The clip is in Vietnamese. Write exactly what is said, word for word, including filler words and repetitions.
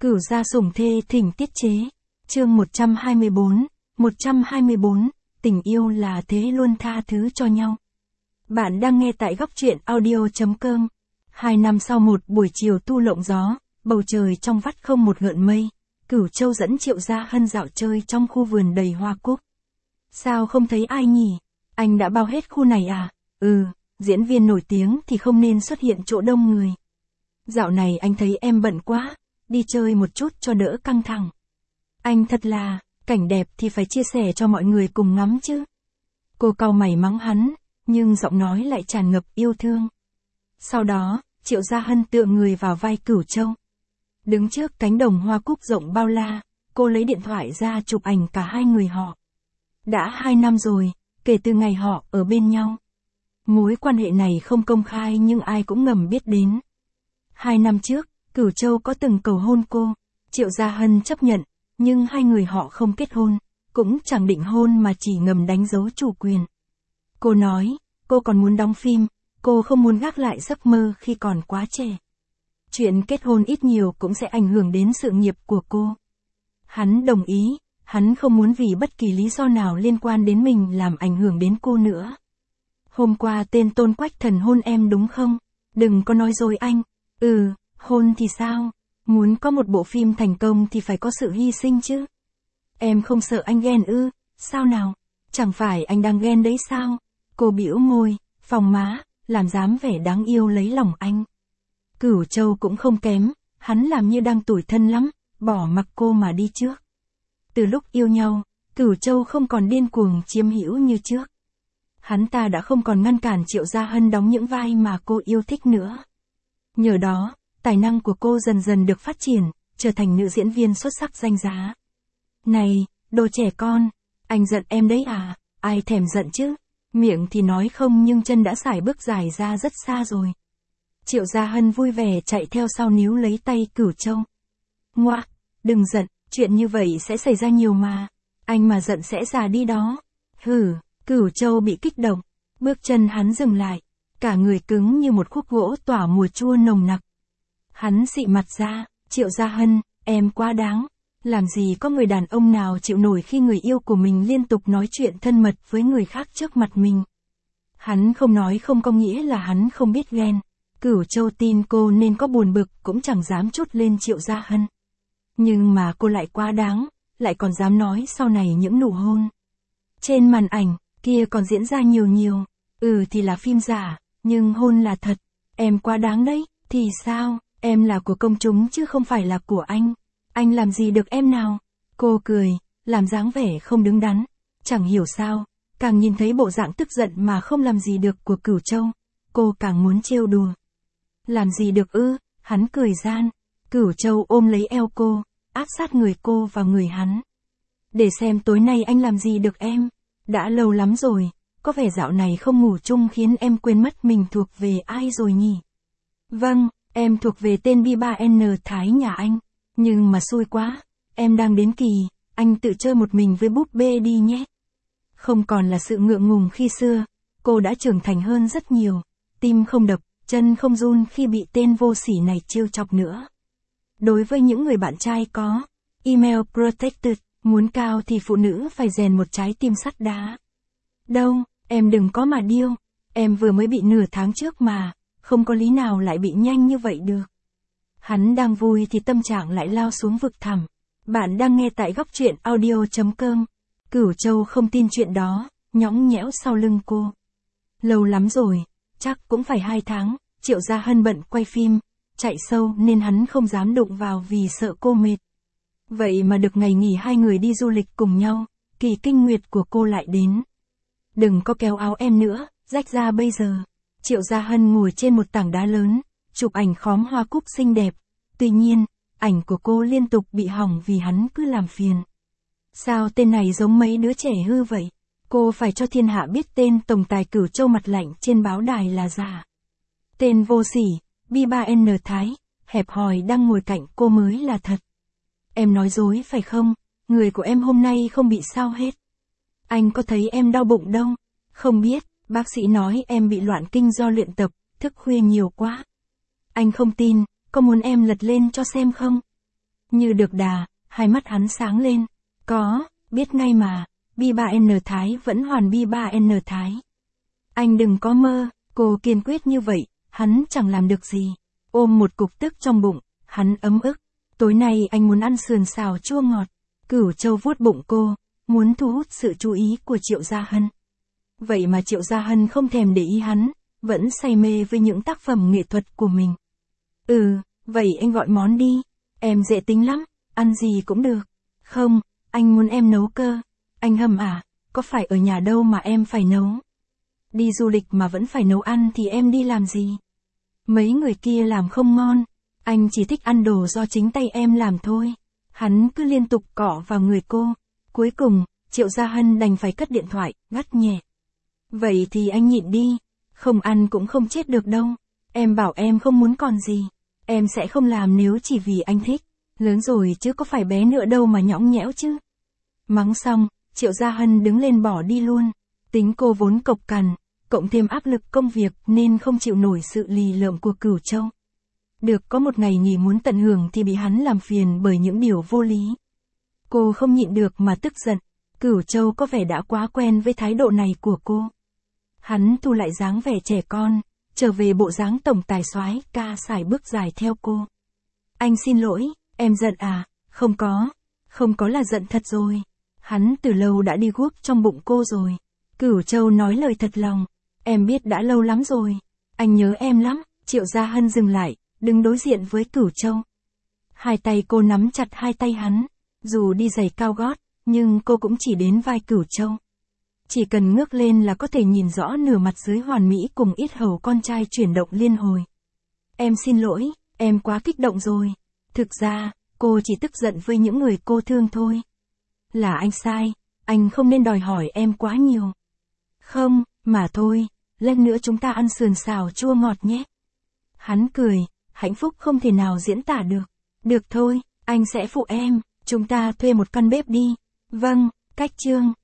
Cửu gia sủng thê thỉnh tiết chế. Chương một trăm hai mươi bốn, một trăm hai mươi bốn, tình yêu là thế luôn tha thứ cho nhau. Bạn đang nghe tại góc truyện audio.com. Hai năm sau một buổi chiều tu lộng gió, bầu trời trong vắt không một gợn mây, Cửu Châu dẫn Triệu Gia Hân dạo chơi trong khu vườn đầy hoa cúc. Sao không thấy ai nhỉ? Anh đã bao hết khu này à? Ừ, diễn viên nổi tiếng thì không nên xuất hiện chỗ đông người. Dạo này anh thấy em bận quá, đi chơi một chút cho đỡ căng thẳng. Anh thật là, cảnh đẹp thì phải chia sẻ cho mọi người cùng ngắm chứ. Cô cau mày mắng hắn, nhưng giọng nói lại tràn ngập yêu thương. Sau đó, Triệu Gia Hân tựa người vào vai Cửu Châu. Đứng trước cánh đồng hoa cúc rộng bao la, cô lấy điện thoại ra chụp ảnh cả hai người họ. Đã hai năm rồi, kể từ ngày họ ở bên nhau. Mối quan hệ này không công khai nhưng ai cũng ngầm biết đến. Hai năm trước, Cửu Châu có từng cầu hôn cô, Triệu Gia Hân chấp nhận, nhưng hai người họ không kết hôn, cũng chẳng định hôn mà chỉ ngầm đánh dấu chủ quyền. Cô nói, cô còn muốn đóng phim, cô không muốn gác lại giấc mơ khi còn quá trẻ. Chuyện kết hôn ít nhiều cũng sẽ ảnh hưởng đến sự nghiệp của cô. Hắn đồng ý, hắn không muốn vì bất kỳ lý do nào liên quan đến mình làm ảnh hưởng đến cô nữa. Hôm qua tên Tôn Quách Thần hôn em đúng không? Đừng có nói dối anh. Ừ, hôn thì sao? Muốn có một bộ phim thành công thì phải có sự hy sinh chứ. Em không sợ anh ghen ư? Sao nào? Chẳng phải anh đang ghen đấy sao? Cô bĩu môi, phòng má, làm dám vẻ đáng yêu lấy lòng anh. Cửu Châu cũng không kém, hắn làm như đang tủi thân lắm, bỏ mặc cô mà đi trước. Từ lúc yêu nhau, Cửu Châu không còn điên cuồng chiếm hữu như trước. Hắn ta đã không còn ngăn cản Triệu Gia Hân đóng những vai mà cô yêu thích nữa. Nhờ đó, tài năng của cô dần dần được phát triển, trở thành nữ diễn viên xuất sắc danh giá. Này, đồ trẻ con, anh giận em đấy à? Ai thèm giận chứ? Miệng thì nói không nhưng chân đã sải bước dài ra rất xa rồi. Triệu Gia Hân vui vẻ chạy theo sau níu lấy tay Cửu Châu. Ngoác, đừng giận, chuyện như vậy sẽ xảy ra nhiều mà. Anh mà giận sẽ già đi đó. Hừ, Cửu Châu bị kích động, bước chân hắn dừng lại, cả người cứng như một khúc gỗ tỏa mùi chua nồng nặc. Hắn xị mặt ra, Triệu Gia Hân, em quá đáng. Làm gì có người đàn ông nào chịu nổi khi người yêu của mình liên tục nói chuyện thân mật với người khác trước mặt mình. Hắn không nói không có nghĩa là hắn không biết ghen. Cửu Châu tin cô nên có buồn bực cũng chẳng dám trút lên Triệu Gia Hân. Nhưng mà cô lại quá đáng, lại còn dám nói sau này những nụ hôn. Trên màn ảnh, kia còn diễn ra nhiều nhiều. Ừ thì là phim giả, nhưng hôn là thật. Em quá đáng đấy, thì sao, em là của công chúng chứ không phải là của anh. Anh làm gì được em nào? Cô cười, làm dáng vẻ không đứng đắn. Chẳng hiểu sao, càng nhìn thấy bộ dạng tức giận mà không làm gì được của Cửu Châu, cô càng muốn trêu đùa. Làm gì được ư? Hắn cười gian. Cửu Châu ôm lấy eo cô, áp sát người cô vào người hắn. Để xem tối nay anh làm gì được em. Đã lâu lắm rồi, có vẻ dạo này không ngủ chung khiến em quên mất mình thuộc về ai rồi nhỉ? Vâng, em thuộc về tên B ba N Thái nhà anh. Nhưng mà xui quá, em đang đến kỳ, anh tự chơi một mình với búp bê đi nhé. Không còn là sự ngượng ngùng khi xưa, cô đã trưởng thành hơn rất nhiều, tim không đập, chân không run khi bị tên vô sỉ này trêu chọc nữa. Đối với những người bạn trai có email protected, muốn cao thì phụ nữ phải rèn một trái tim sắt đá. Đâu, em đừng có mà điêu, em vừa mới bị nửa tháng trước mà, không có lý nào lại bị nhanh như vậy được. Hắn đang vui thì tâm trạng lại lao xuống vực thẳm. Bạn đang nghe tại góc truyện audio.com. Cửu Châu không tin chuyện đó, nhõng nhẽo sau lưng cô. Lâu lắm rồi, chắc cũng phải hai tháng, Triệu Gia Hân bận quay phim, chạy sâu nên hắn không dám đụng vào vì sợ cô mệt. Vậy mà được ngày nghỉ hai người đi du lịch cùng nhau, kỳ kinh nguyệt của cô lại đến. Đừng có kéo áo em nữa, rách ra bây giờ. Triệu Gia Hân ngồi trên một tảng đá lớn, chụp ảnh khóm hoa cúc xinh đẹp. Tuy nhiên, ảnh của cô liên tục bị hỏng vì hắn cứ làm phiền. Sao tên này giống mấy đứa trẻ hư vậy? Cô phải cho thiên hạ biết tên tổng tài Cửu Châu mặt lạnh trên báo đài là giả. Tên vô sỉ, B ba N Thái, hẹp hòi đang ngồi cạnh cô mới là thật. Em nói dối phải không? Người của em hôm nay không bị sao hết. Anh có thấy em đau bụng đâu? Không biết, bác sĩ nói em bị loạn kinh do luyện tập, thức khuya nhiều quá. Anh không tin, có muốn em lật lên cho xem không? Như được đà, hai mắt hắn sáng lên. Có, biết ngay mà, bi ba en Thái vẫn hoàn bi ba en Thái. Anh đừng có mơ, cô kiên quyết như vậy, hắn chẳng làm được gì. Ôm một cục tức trong bụng, hắn ấm ức. Tối nay anh muốn ăn sườn xào chua ngọt. Cửu Châu vuốt bụng cô, muốn thu hút sự chú ý của Triệu Gia Hân. Vậy mà Triệu Gia Hân không thèm để ý hắn, vẫn say mê với những tác phẩm nghệ thuật của mình. Ừ, vậy anh gọi món đi, em dễ tính lắm, ăn gì cũng được. Không, anh muốn em nấu cơ. Anh hầm à, có phải ở nhà đâu mà em phải nấu. Đi du lịch mà vẫn phải nấu ăn thì em đi làm gì? Mấy người kia làm không ngon, anh chỉ thích ăn đồ do chính tay em làm thôi. Hắn cứ liên tục cọ vào người cô. Cuối cùng, Triệu Gia Hân đành phải cất điện thoại, gắt nhẹ. Vậy thì anh nhịn đi, không ăn cũng không chết được đâu. Em bảo em không muốn còn gì. Em sẽ không làm nếu chỉ vì anh thích. Lớn rồi chứ có phải bé nữa đâu mà nhõng nhẽo chứ. Mắng xong, Triệu Gia Hân đứng lên bỏ đi luôn. Tính cô vốn cộc cằn, cộng thêm áp lực công việc nên không chịu nổi sự lì lợm của Cửu Châu. Được có một ngày nghỉ muốn tận hưởng thì bị hắn làm phiền bởi những điều vô lý. Cô không nhịn được mà tức giận. Cửu Châu có vẻ đã quá quen với thái độ này của cô. Hắn thu lại dáng vẻ trẻ con, trở về bộ dáng tổng tài soái ca sải bước dài theo cô. Anh xin lỗi, em giận à? Không có, không có là giận thật rồi. Hắn từ lâu đã đi guốc trong bụng cô rồi. Cửu Châu nói lời thật lòng. Em biết đã lâu lắm rồi. Anh nhớ em lắm. Triệu Gia Hân dừng lại, đứng đối diện với Cửu Châu. Hai tay cô nắm chặt hai tay hắn. Dù đi giày cao gót, nhưng cô cũng chỉ đến vai Cửu Châu. Chỉ cần ngước lên là có thể nhìn rõ nửa mặt dưới hoàn mỹ cùng yết hầu con trai chuyển động liên hồi. Em xin lỗi, em quá kích động rồi. Thực ra, cô chỉ tức giận với những người cô thương thôi. Là anh sai, anh không nên đòi hỏi em quá nhiều. Không, mà thôi, lần nữa chúng ta ăn sườn xào chua ngọt nhé. Hắn cười, hạnh phúc không thể nào diễn tả được. Được thôi, anh sẽ phụ em, chúng ta thuê một căn bếp đi. Vâng, cách chương.